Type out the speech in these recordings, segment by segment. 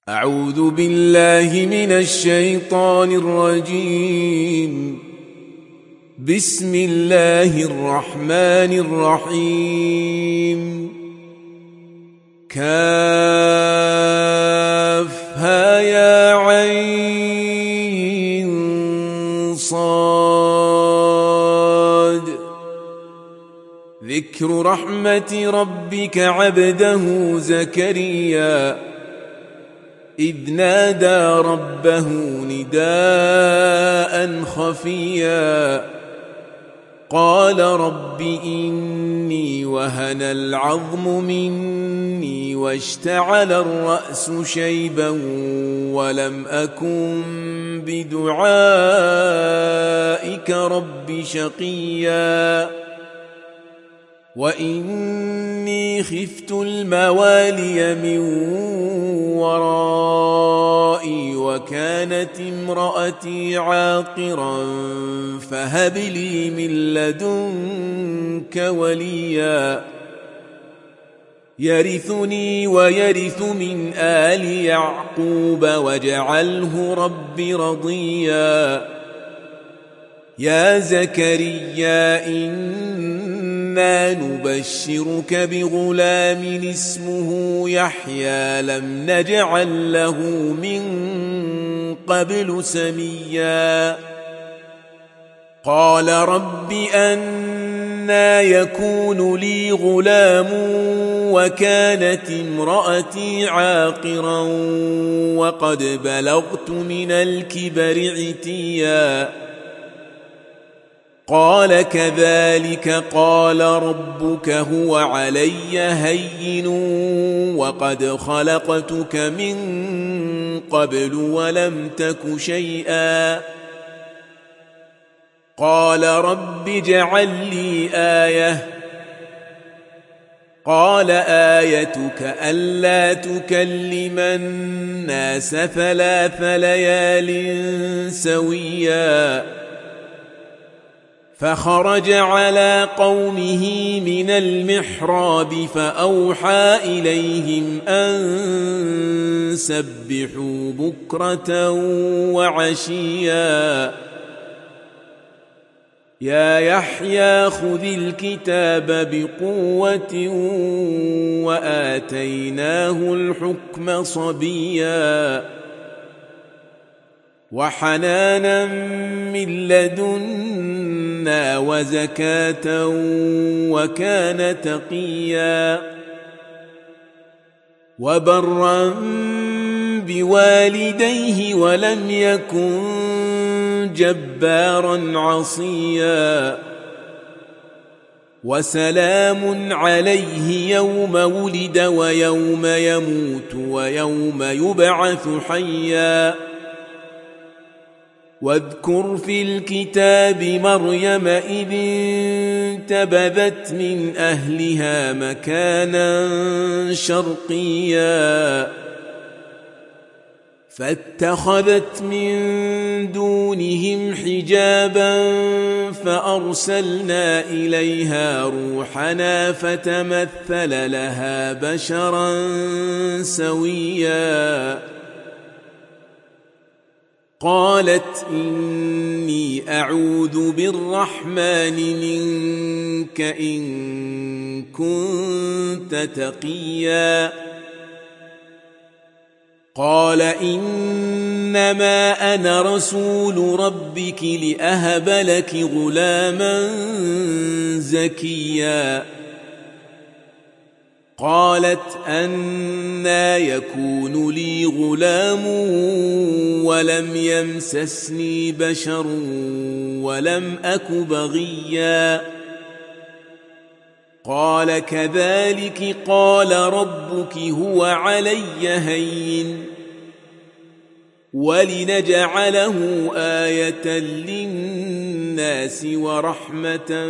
أعوذ بالله من الشيطان الرجيم. بسم الله الرحمن الرحيم. كافها يا عين صاد. ذكر رحمة ربك عبده زكريا إذ نادى ربه نداء خفيا قال رب إني وهن العظم مني واشتعل الرأس شيبا ولم أكن بدعائك رب شقيا وإني خفت الموالي من ورائي وكانت امرأتي عاقرا فهب لي من لدنك وليا يرثني ويرث من آل يعقوب واجعله رب رضيا. يا زكريا إنا نبشرك بغلام اسمه يحيى لم نجعل له من قبل سميا. قال رب أنى يكون لي غلام وكانت امرأتي عاقرا وقد بلغت من الكبر عتيا. قال كذلك قال ربك هو علي هين وقد خلقتك من قبل ولم تك شيئا. قال رب اجعل لي آية. قال آيتك ألا تكلم الناس 3 ليال سويا. فخرج على قومه من المحراب فأوحى إليهم أن سبحوا بكرة وعشيا. يا يحيى خذ الكتاب بقوة وآتيناه الحكم صبيا وحنانا من لدنا وزكاة وكان تقيا وبرا بوالديه ولم يكن جبارا عصيا. وسلام عليه يوم ولد ويوم يموت ويوم يبعث حيا. واذكر في الكتاب مريم إذ انتبذت من أهلها مكانا شرقيا فاتخذت من دونهم حجابا فأرسلنا إليها روحنا فتمثل لها بشرا سويا. قالت إني أعوذ بالرحمن منك إن كنت تقيا. قال إنما أنا رسول ربك لأهب لك غلاما زكيا. قالت أنى يكون لي غلام ولم يمسسني بشر ولم أك بغيا. قال كذلك قال ربك هو علي هين ولنجعله آية للناس ورحمة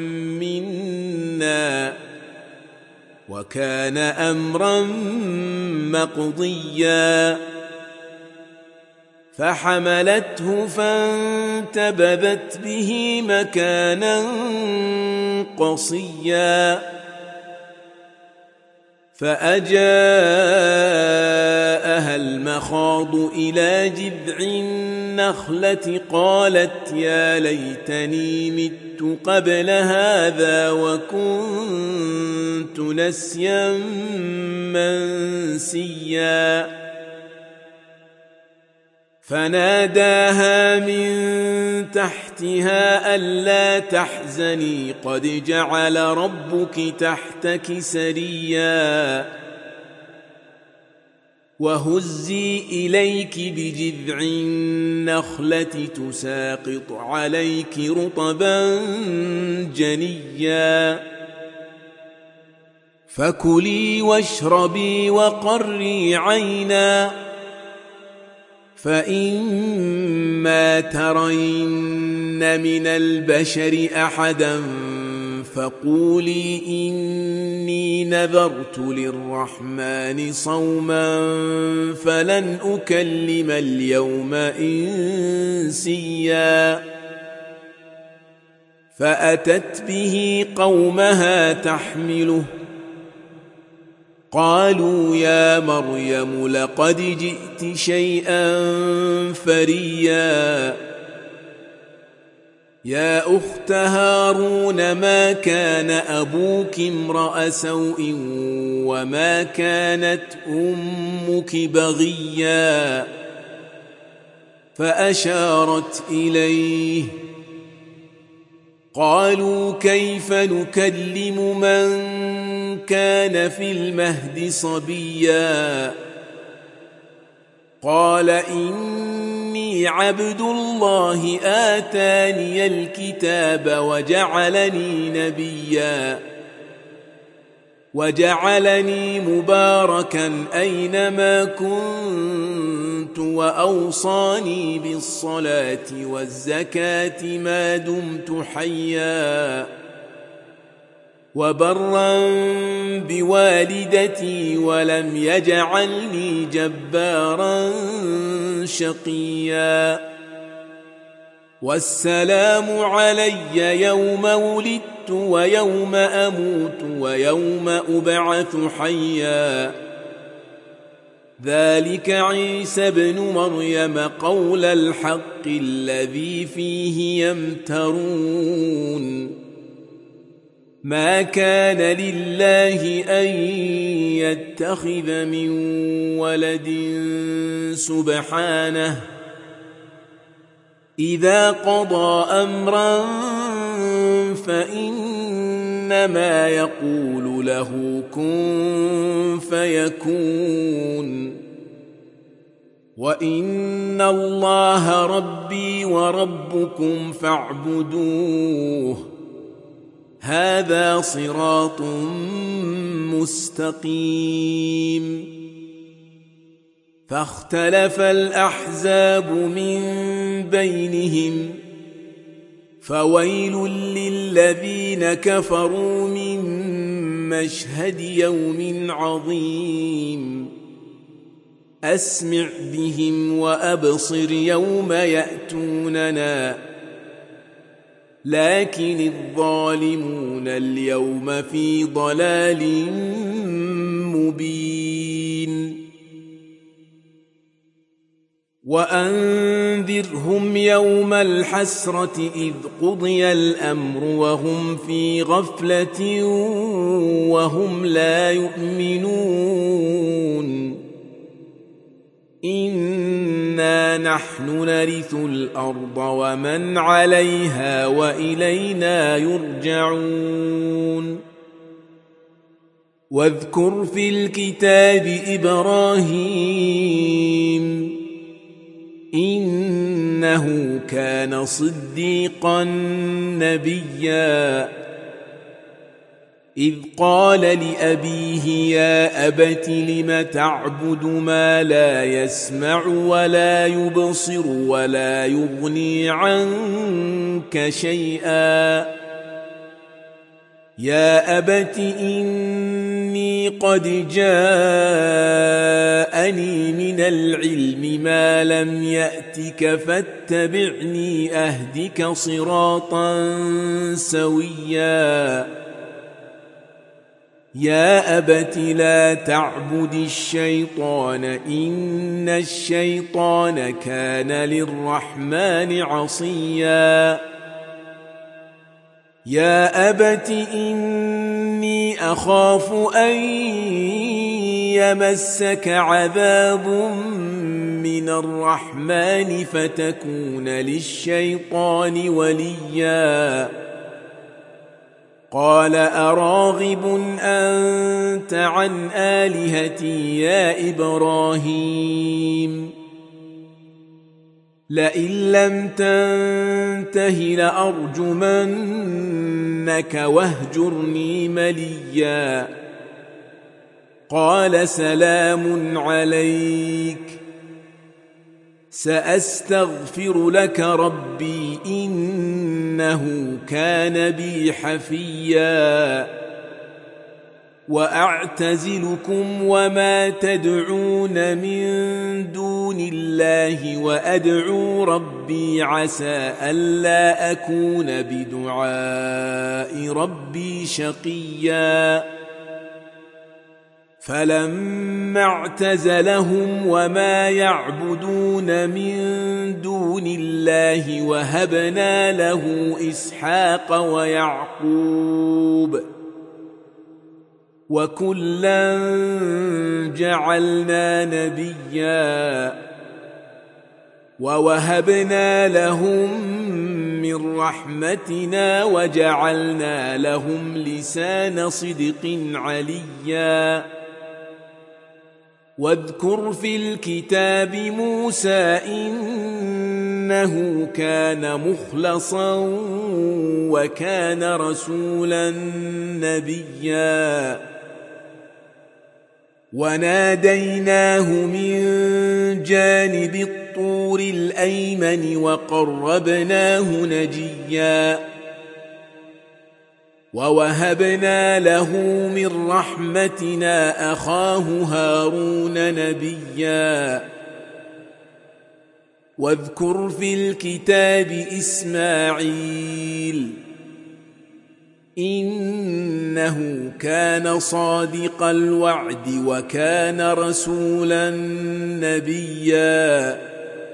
منا وكان أمرا مقضيا. فحملته فانتبذت به مكانا قصيا. فأجاءها المخاض مخاض إلى جذع النخلة قالت يا ليتني مت قبل هذا وكنت نسيا منسيا فناداها من تحتها ألا تحزني قد جعل ربك تحتك سريا وهزي إليك بجذع النخلة تساقط عليك رطبا جنيا فكلي واشربي وقري عينا فإما ترين من البشر أحدا فقولي إني نذرت للرحمن صوما فلن أكلم اليوم إنسيا فأتت به قومها تحمله قالوا يا مريم لقد جئت شيئا فريا يا أخت هارون ما كان أبوك امرأ سوء وما كانت أمك بغيا فأشارت إليه قالوا كيف نكلم من كان في المهد صبيا قال إني عبد الله آتاني الكتاب وجعلني نبيا وجعلني مباركا أينما كنت وأوصاني بالصلاة والزكاة ما دمت حيا وبرا بوالدتي ولم يجعلني جبارا شقيا والسلام علي يوم ولدت ويوم أموت ويوم أبعث حيا ذلك عيسى ابن مريم قول الحق الذي فيه يمترون ما كان لله أن يتخذ من ولد سبحانه إذا قضى أمرا فإنما يقول له كن فيكون وإن الله ربي وربكم فاعبدوه هذا صراط مستقيم فاختلف الأحزاب من بينهم فويل للذين كفروا من مشهد يوم عظيم أسمع بهم وأبصر يوم يأتوننا لكن الظالمون اليوم في ضلال مبين وأنذرهم يوم الحسرة إذ قضي الأمر وهم في غفلة وهم لا يؤمنون إنا نحن نرث الأرض ومن عليها وإلينا يرجعون واذكر في الكتاب إبراهيم إنه كان صديقا نبيا إذ قال لأبيه يا أبت لم تعبد ما لا يسمع ولا يبصر ولا يغني عنك شيئا يا أبت إني قد جاءني من العلم ما لم يأتك فاتبعني أهدك صراطا سويا يا أبت لا تعبد الشيطان إن الشيطان كان للرحمن عصيا يا أبت إني أخاف أن يمسك عذاب من الرحمن فتكون للشيطان وليا قال أراغب أنت عن آلهتي يا إبراهيم لئن لم تنته لأرجمنك واهجرني مليا قال سلام عليك سأستغفر لك ربي إنه كان بي حفيا وأعتزلكم وما تدعون من دون الله وأدعو ربي عسى ألا أكون بدعاء ربي شقيا فلما اعتزلهم وما يعبدون من دون الله وهبنا له إسحاق ويعقوب وكلا جعلنا نبيا ووهبنا لهم من رحمتنا وجعلنا لهم لسان صدق عليا واذكر في الكتاب موسى إنه كان مخلصا وكان رسولا نبيا وناديناه من جانب الطور الأيمن وقربناه نجيا ووهبنا له من رحمتنا أخاه هارون نبيا واذكر في الكتاب إسماعيل إنه كان صادق الوعد وكان رسولا نبيا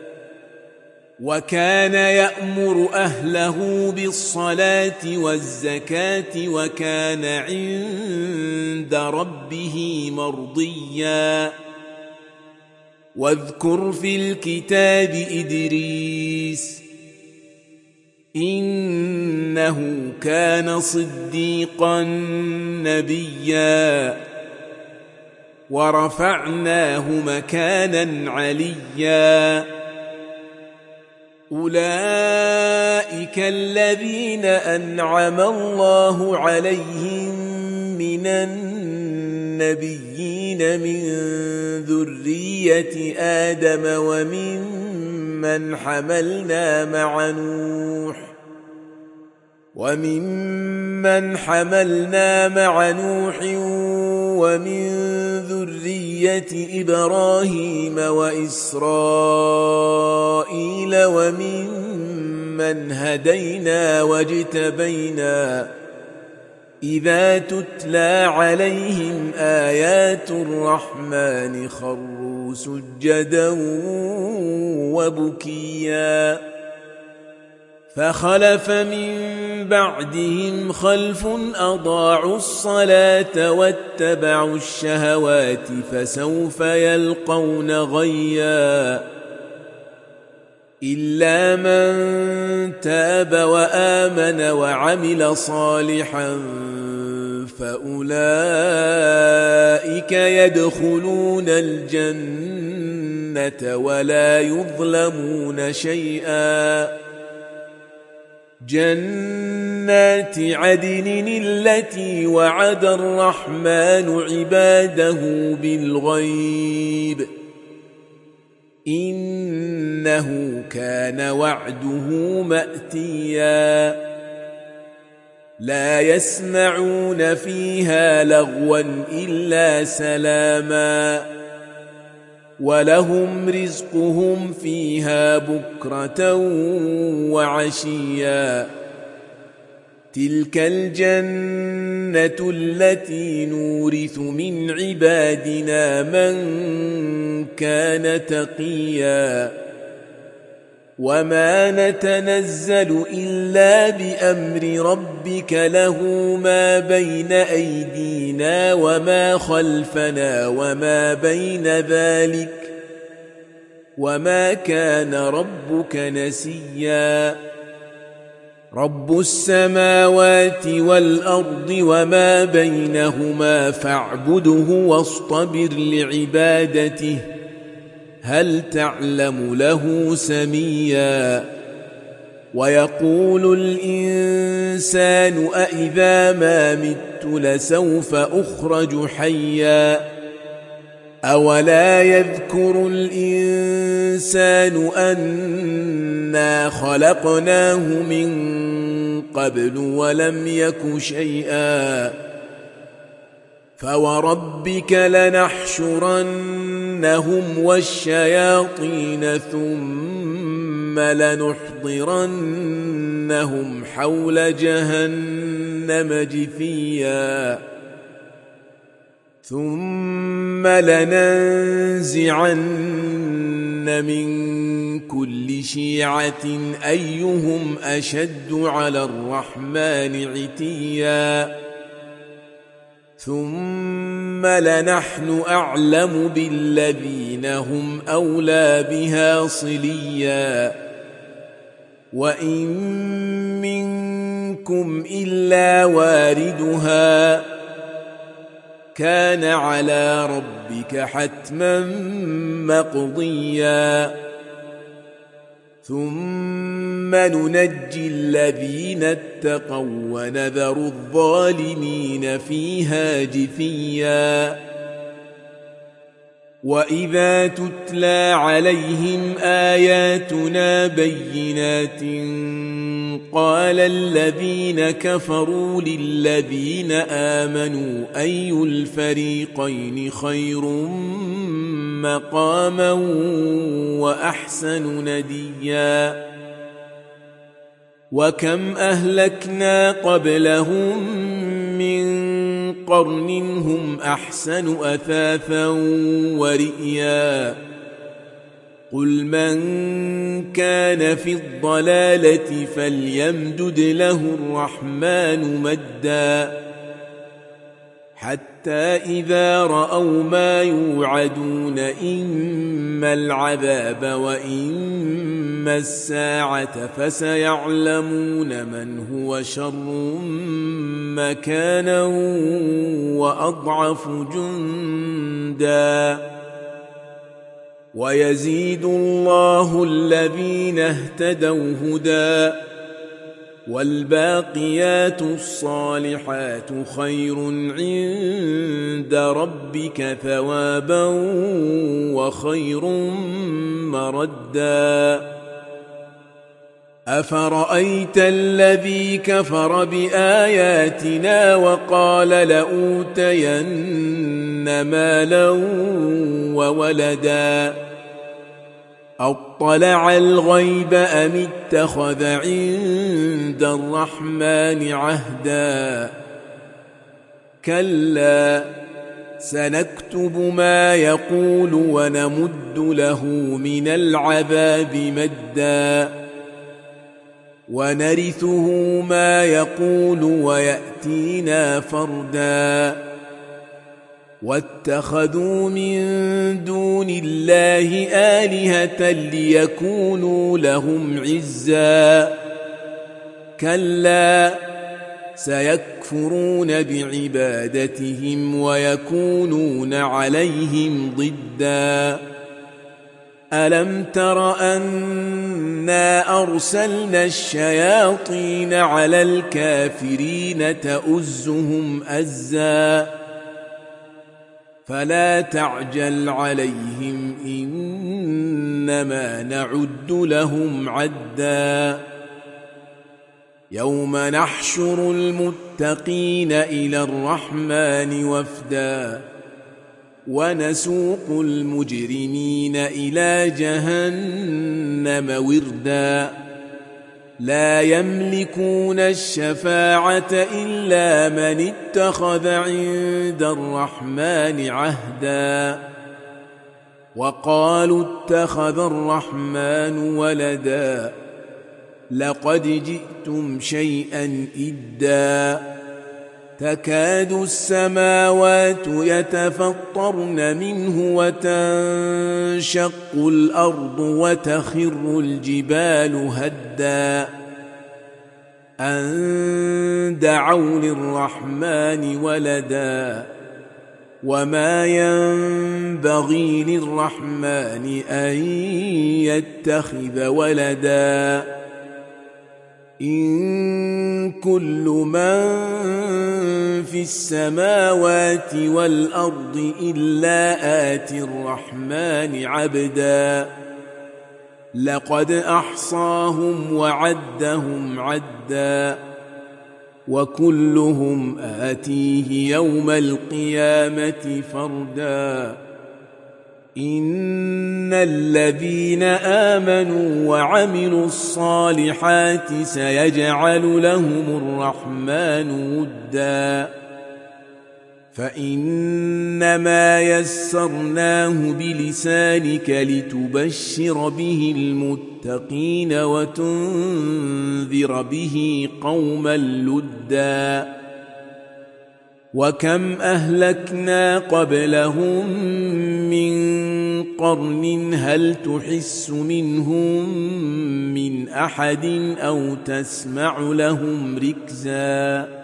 وكان يأمر أهله بالصلاة والزكاة وكان عند ربه مرضيا واذكر في الكتاب إدريس إنه كان صديقا نبيا ورفعناه مكانا عليا أولئك الذين أنعم الله عليهم من النبيين من ذرية آدم وممن حملنا مع نوح ومن ذرية إبراهيم وإسرائيل وممن هدينا واجتبينا إذا تتلى عليهم آيات الرحمن خروا سجدا وبكيا فخلف من بعدهم خلف أضاعوا الصلاة واتبعوا الشهوات فسوف يلقون غيا إلا من تاب وآمن وعمل صالحا فأولئك يدخلون الجنة ولا يظلمون شيئا جنات عدن التي وعد الرحمن عباده بالغيب إنه كان وعده مأتيا لا يسمعون فيها لغوا إلا سلاما ولهم رزقهم فيها بكرة وعشيا تلك الجنة السنة التي نورث من عبادنا من كان تقيا وما نتنزل إلا بأمر ربك له ما بين أيدينا وما خلفنا وما بين ذلك وما كان ربك نسيا رب السماوات والأرض وما بينهما فاعبده واصطبر لعبادته هل تعلم له سميا ويقول الإنسان أإذا ما مت لسوف أخرج حيا أولا يذكر الإنسان أنا خلقناه من قبل ولم يك شيئا فوربك لنحشرنهم والشياطين ثم لنحضرنهم حول جهنم جثيا ثم لننزعن من كل شيعة أيهم أشد على الرحمن عتيا ثم لنحن أعلم بالذين هم أولى بها صليا وإن منكم إلا واردها كان على ربك حتما مقضيا ثم ننجي الذين اتقوا ونذر الظالمين فيها جثيا وإذا تتلى عليهم آياتنا بينات قال الذين كفروا للذين آمنوا أي الفريقين خير مقاما وأحسن نديا وكم أهلكنا قبلهم من قرن هم أحسن أثاثا ورئيا قل من كان في الضلالة فليمدد له الرحمن مدا حتى إذا رأوا ما يوعدون إما العذاب وإما الساعة فسيعلمون من هو شر مكانا وأضعف جندا ويزيد الله الذين اهتدوا هدى والباقيات الصالحات خير عند ربك ثوابا وخير مردا أفرأيت الذي كفر بآياتنا وقال لأوتين مالا وولدا أطلع الغيب أم اتخذ عند الرحمن عهدا كلا سنكتب ما يقول ونمد له من العذاب مدا ونرثه ما يقول ويأتينا فردا واتخذوا من دون الله آلهة ليكونوا لهم عزا كلا سيكفرون بعبادتهم ويكونون عليهم ضدا ألم تر أنا أرسلنا الشياطين على الكافرين تؤزهم أزا فلا تعجل عليهم إنما نعد لهم عدا يوم نحشر المتقين إلى الرحمن وفدا ونسوق المجرمين إلى جهنم وردا لا يملكون الشفاعة إلا من اتخذ عند الرحمن عهدا وقالوا اتخذ الرحمن ولدا لقد جئتم شيئا إدا تكاد السماوات يتفطرن منه وتنشق الأرض وتخر الجبال هدا أن دعوا للرحمن ولدا وما ينبغي للرحمن أن يتخذ ولدا إن كل من في السماوات والأرض إلا آتي الرحمن عبدا لقد أحصاهم وعدهم عدا وكلهم آتيه يوم القيامة فردا إن الذين آمنوا وعملوا الصالحات سيجعل لهم الرحمن ودا فإنما يسرناه بلسانك لتبشر به المتقين وتنذر به قوما لدا وكم أهلكنا قبلهم من قرن هل تحس منهم من أحد أو تسمع لهم ركزا